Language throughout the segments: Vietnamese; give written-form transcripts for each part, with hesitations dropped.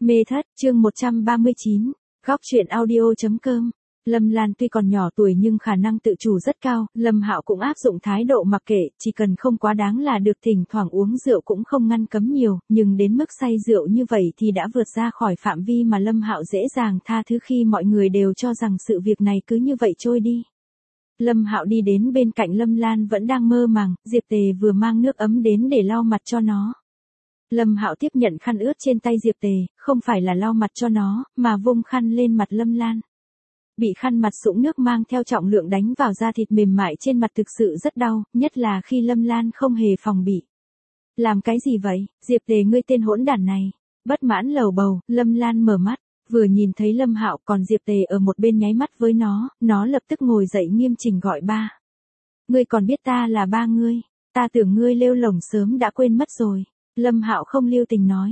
Mê thất, chương 139, góc truyện audio.com. Lâm Lan tuy còn nhỏ tuổi nhưng khả năng tự chủ rất cao, Lâm Hạo cũng áp dụng thái độ mặc kệ, chỉ cần không quá đáng là được, thỉnh thoảng uống rượu cũng không ngăn cấm nhiều, nhưng đến mức say rượu như vậy thì đã vượt ra khỏi phạm vi mà Lâm Hạo dễ dàng tha thứ khi mọi người đều cho rằng sự việc này cứ như vậy trôi đi. Lâm Hạo đi đến bên cạnh Lâm Lan vẫn đang mơ màng, Diệp Tề vừa mang nước ấm đến để lau mặt cho nó. Lâm Hạo tiếp nhận khăn ướt trên tay Diệp Tề, không phải là lau mặt cho nó, mà vung khăn lên mặt Lâm Lan. Bị khăn mặt sũng nước mang theo trọng lượng đánh vào da thịt mềm mại trên mặt thực sự rất đau, nhất là khi Lâm Lan không hề phòng bị. Làm cái gì vậy, Diệp Tề, ngươi tên hỗn đản này. Bất mãn lầu bầu, Lâm Lan mở mắt, vừa nhìn thấy Lâm Hạo, còn Diệp Tề ở một bên nháy mắt với nó lập tức ngồi dậy nghiêm chỉnh gọi ba. Ngươi còn biết ta là ba ngươi, ta tưởng ngươi lêu lổng sớm đã quên mất rồi. Lâm Hạo không lưu tình nói.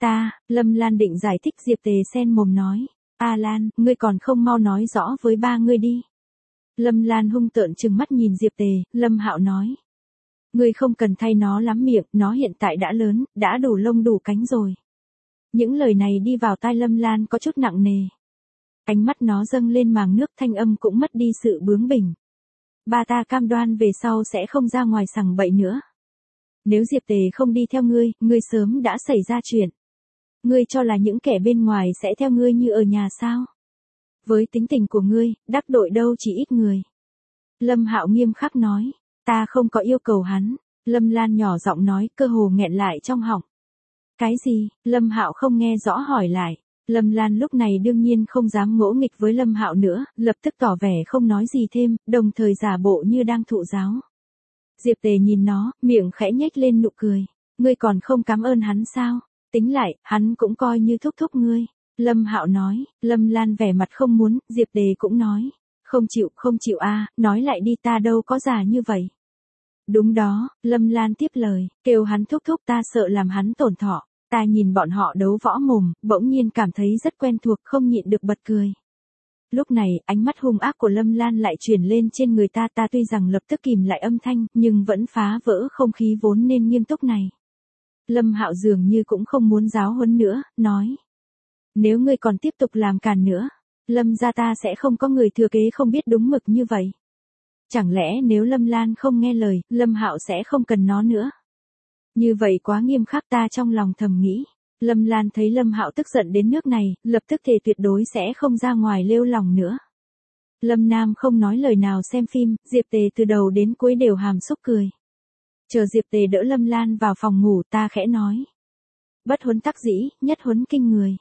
Lâm Lan định giải thích, Diệp Tề sen mồm nói. A Lan, ngươi còn không mau nói rõ với ba ngươi đi. Lâm Lan hung tợn trừng mắt nhìn Diệp Tề, Lâm Hạo nói. Ngươi không cần thay nó lắm miệng, nó hiện tại đã lớn, đã đủ lông đủ cánh rồi. Những lời này đi vào tai Lâm Lan có chút nặng nề. Ánh mắt nó dâng lên màng nước, thanh âm cũng mất đi sự bướng bỉnh. Ba ta cam đoan về sau sẽ không ra ngoài sằng bậy nữa. Nếu Diệp Tề không đi theo ngươi, ngươi sớm đã xảy ra chuyện. Ngươi cho là những kẻ bên ngoài sẽ theo ngươi như ở nhà sao? Với tính tình của ngươi, đắc đội đâu chỉ ít người. Lâm Hạo nghiêm khắc nói, ta không có yêu cầu hắn. Lâm Lan nhỏ giọng nói, cơ hồ nghẹn lại trong họng. Cái gì? Lâm Hạo không nghe rõ hỏi lại. Lâm Lan lúc này đương nhiên không dám ngỗ nghịch với Lâm Hạo nữa, lập tức tỏ vẻ không nói gì thêm, đồng thời giả bộ như đang thụ giáo. Diệp Tề nhìn nó, miệng khẽ nhếch lên nụ cười. Ngươi còn không cảm ơn hắn sao? Tính lại, hắn cũng coi như thúc thúc ngươi. Lâm Hạo nói. Lâm Lan vẻ mặt không muốn, Diệp Tề cũng nói. Không chịu a, nói lại đi, ta đâu có già như vậy. Đúng đó, Lâm Lan tiếp lời, kêu hắn thúc thúc, ta sợ làm hắn tổn thọ. Ta nhìn bọn họ đấu võ mồm, bỗng nhiên cảm thấy rất quen thuộc, không nhịn được bật cười. Lúc này, ánh mắt hung ác của Lâm Lan lại chuyển lên trên người ta tuy rằng lập tức kìm lại âm thanh, nhưng vẫn phá vỡ không khí vốn nên nghiêm túc này. Lâm Hạo dường như cũng không muốn giáo huấn nữa, nói. Nếu ngươi còn tiếp tục làm càn nữa, Lâm gia ta sẽ không có người thừa kế không biết đúng mực như vậy. Chẳng lẽ nếu Lâm Lan không nghe lời, Lâm Hạo sẽ không cần nó nữa? Như vậy quá nghiêm khắc, ta trong lòng thầm nghĩ. Lâm Lan thấy Lâm Hạo tức giận đến nước này, lập tức thề tuyệt đối sẽ không ra ngoài lêu lỏng nữa. Lâm Nam không nói lời nào xem phim, Diệp Tề từ đầu đến cuối đều hàm xúc cười. Chờ Diệp Tề đỡ Lâm Lan vào phòng ngủ, ta khẽ nói. Bất huấn tắc dĩ, nhất huấn kinh người.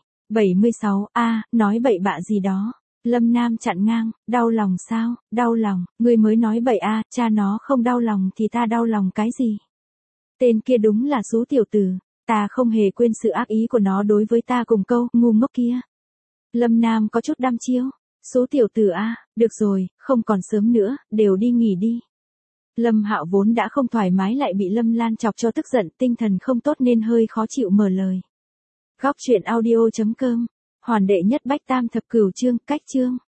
76, nói bậy bạ gì đó. Lâm Nam chặn ngang, đau lòng sao, đau lòng, ngươi mới nói bậy cha nó không đau lòng thì ta đau lòng cái gì. Tên kia đúng là số tiểu tử, ta không hề quên sự ác ý của nó đối với ta cùng câu ngu ngốc kia. Lâm Nam có chút đăm chiêu, số tiểu tử được rồi, không còn sớm nữa, đều đi nghỉ đi. Lâm Hạo vốn đã không thoải mái lại bị Lâm Lan chọc cho tức giận, tinh thần không tốt nên hơi khó chịu mở lời. Góc truyện audio.com, Hoàn đệ nhất bách tam thập cửu chương, cách chương.